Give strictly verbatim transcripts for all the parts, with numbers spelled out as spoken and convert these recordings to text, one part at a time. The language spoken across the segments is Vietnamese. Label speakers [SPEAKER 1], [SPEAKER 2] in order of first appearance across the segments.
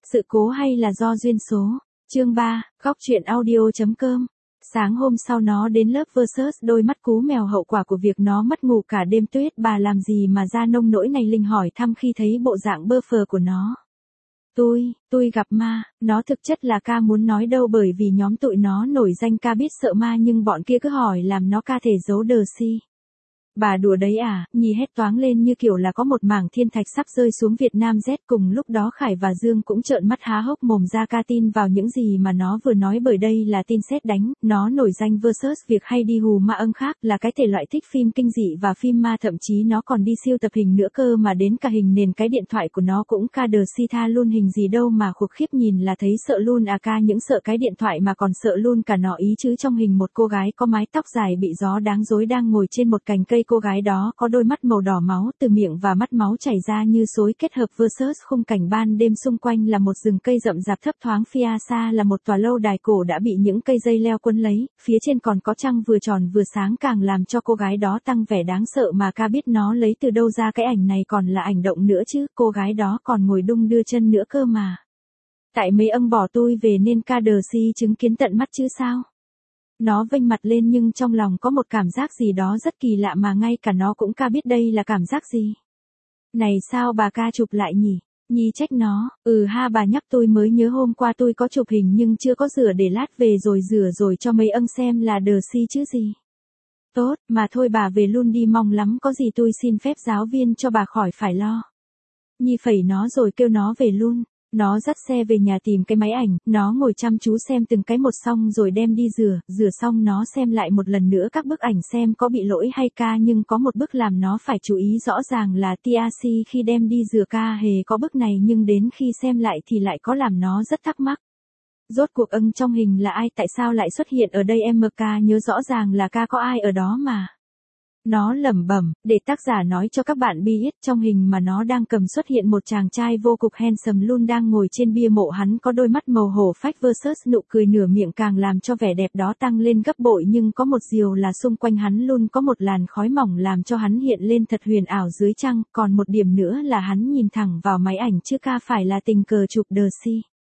[SPEAKER 1] Sự cố hay là do duyên số? Chương ba, góc truyện audio.com. Sáng hôm sau nó đến lớp versus đôi mắt cú mèo hậu quả của việc nó mất ngủ cả đêm. Tuyết bà làm gì mà ra nông nỗi này? Linh hỏi thăm khi thấy bộ dạng bơ phờ của nó. Tôi, tôi gặp ma, nó thực chất là ca muốn nói đâu bởi vì nhóm tụi nó nổi danh ca biết sợ ma nhưng bọn kia cứ hỏi làm nó ca thể giấu đờ si. Bà đùa đấy à? Nhi hét toáng lên như kiểu là có một mảng thiên thạch sắp rơi xuống Việt Nam Z. Cùng lúc đó Khải và Dương cũng trợn mắt há hốc mồm ra ca tin vào những gì mà nó vừa nói bởi đây là tin sét đánh. Nó nổi danh versus việc hay đi hù ma ưng khác, là cái thể loại thích phim kinh dị và phim ma, thậm chí nó còn đi siêu tập hình nữa cơ mà đến cả hình nền cái điện thoại của nó cũng ca đờ si tha luôn. Hình gì đâu mà khục khiếp, nhìn là thấy sợ luôn à ca, những sợ cái điện thoại mà còn sợ luôn cả nó ý chứ. Trong hình một cô gái có mái tóc dài bị gió đáng rối đang ngồi trên một cành cây. Cô gái đó có đôi mắt màu đỏ máu, từ miệng và mắt máu chảy ra như xối kết hợp versus khung cảnh ban đêm. Xung quanh là một rừng cây rậm rạp thấp thoáng, phía xa là một tòa lâu đài cổ đã bị những cây dây leo quấn lấy, phía trên còn có trăng vừa tròn vừa sáng, càng làm cho cô gái đó tăng vẻ đáng sợ mà ca biết nó lấy từ đâu ra cái ảnh này còn là ảnh động nữa chứ, cô gái đó còn ngồi đung đưa chân nữa cơ mà. Tại mấy ông bỏ tôi về nên ca đờ si chứng kiến tận mắt chứ sao. Nó vênh mặt lên nhưng trong lòng có một cảm giác gì đó rất kỳ lạ mà ngay cả nó cũng ca biết đây là cảm giác gì. Này sao bà ca chụp lại nhỉ? Nhi trách nó. Ừ ha, bà nhắc tôi mới nhớ hôm qua tôi có chụp hình nhưng chưa có rửa, để lát về rồi rửa rồi cho mấy ân xem là đờ si chứ gì. Tốt, mà thôi bà về luôn đi, mong lắm có gì tôi xin phép giáo viên cho bà khỏi phải lo. Nhi phẩy nó rồi kêu nó về luôn. Nó dắt xe về nhà tìm cái máy ảnh, nó ngồi chăm chú xem từng cái một xong rồi đem đi rửa, rửa xong nó xem lại một lần nữa các bức ảnh xem có bị lỗi hay ca, nhưng có một bức làm nó phải chú ý rõ ràng là tê a xê khi đem đi rửa ca hề có bức này nhưng đến khi xem lại thì lại có, làm nó rất thắc mắc. Rốt cuộc ưng trong hình là ai, tại sao lại xuất hiện ở đây? Em ca nhớ rõ ràng là ca có ai ở đó mà. Nó lẩm bẩm, để tác giả nói cho các bạn biết, trong hình mà nó đang cầm xuất hiện một chàng trai vô cùng handsome luôn đang ngồi trên bia mộ. Hắn có đôi mắt màu hổ phách versus nụ cười nửa miệng càng làm cho vẻ đẹp đó tăng lên gấp bội, nhưng có một điều là xung quanh hắn luôn có một làn khói mỏng làm cho hắn hiện lên thật huyền ảo dưới trăng, còn một điểm nữa là hắn nhìn thẳng vào máy ảnh chứ ca phải là tình cờ chụp đờ si.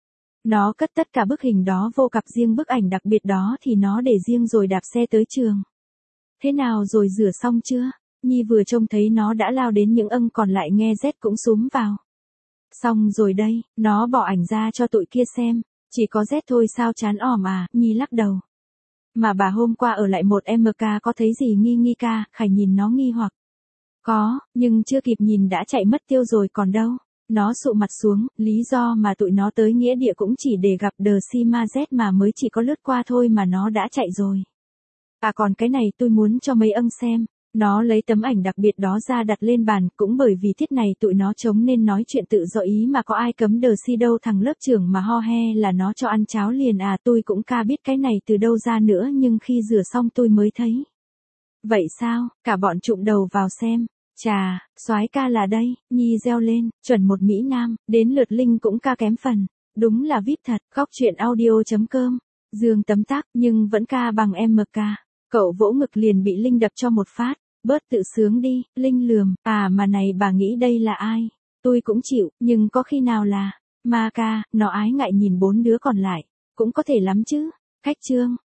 [SPEAKER 1] Nó cất tất cả bức hình đó vô cặp riêng, bức ảnh đặc biệt đó thì nó để riêng rồi đạp xe tới trường. Thế nào rồi, rửa xong chưa? Nhi vừa trông thấy nó đã lao đến những ân còn lại, nghe Z cũng xúm vào. Xong rồi đây, nó bỏ ảnh ra cho tụi kia xem. Chỉ có Z thôi sao, chán ỏm à? Nhi lắc đầu. Mà bà hôm qua ở lại một em ca có thấy gì nghi nghi ca? Khải nhìn nó nghi hoặc. Có, nhưng chưa kịp nhìn đã chạy mất tiêu rồi còn đâu. Nó sụ mặt xuống, lý do mà tụi nó tới nghĩa địa cũng chỉ để gặp đờ si ma Z mà mới chỉ có lướt qua thôi mà nó đã chạy rồi. À còn cái này tôi muốn cho mấy ân xem. Nó lấy tấm ảnh đặc biệt đó ra đặt lên bàn, cũng bởi vì tiết này tụi nó trống nên nói chuyện tự do ý mà có ai cấm đờ si đâu. Thằng lớp trưởng mà ho he là nó cho ăn cháo liền à? Tôi cũng ca biết cái này từ đâu ra nữa nhưng khi rửa xong tôi mới thấy. Vậy sao? Cả bọn trụm đầu vào xem. Chà, soái ca là đây. Nhi reo lên, chuẩn một mỹ nam, đến lượt Linh cũng ca kém phần. Đúng là vip thật. Góc truyện audio.com. Dương tấm tắc nhưng vẫn ca bằng em ca. Cậu vỗ ngực liền bị Linh đập cho một phát. Bớt tự sướng đi. Linh lườm. À mà này, bà nghĩ đây là ai? Tôi cũng chịu, nhưng có khi nào là ma ca? Nó ái ngại nhìn bốn đứa còn lại. Cũng có thể lắm chứ. Khách trương.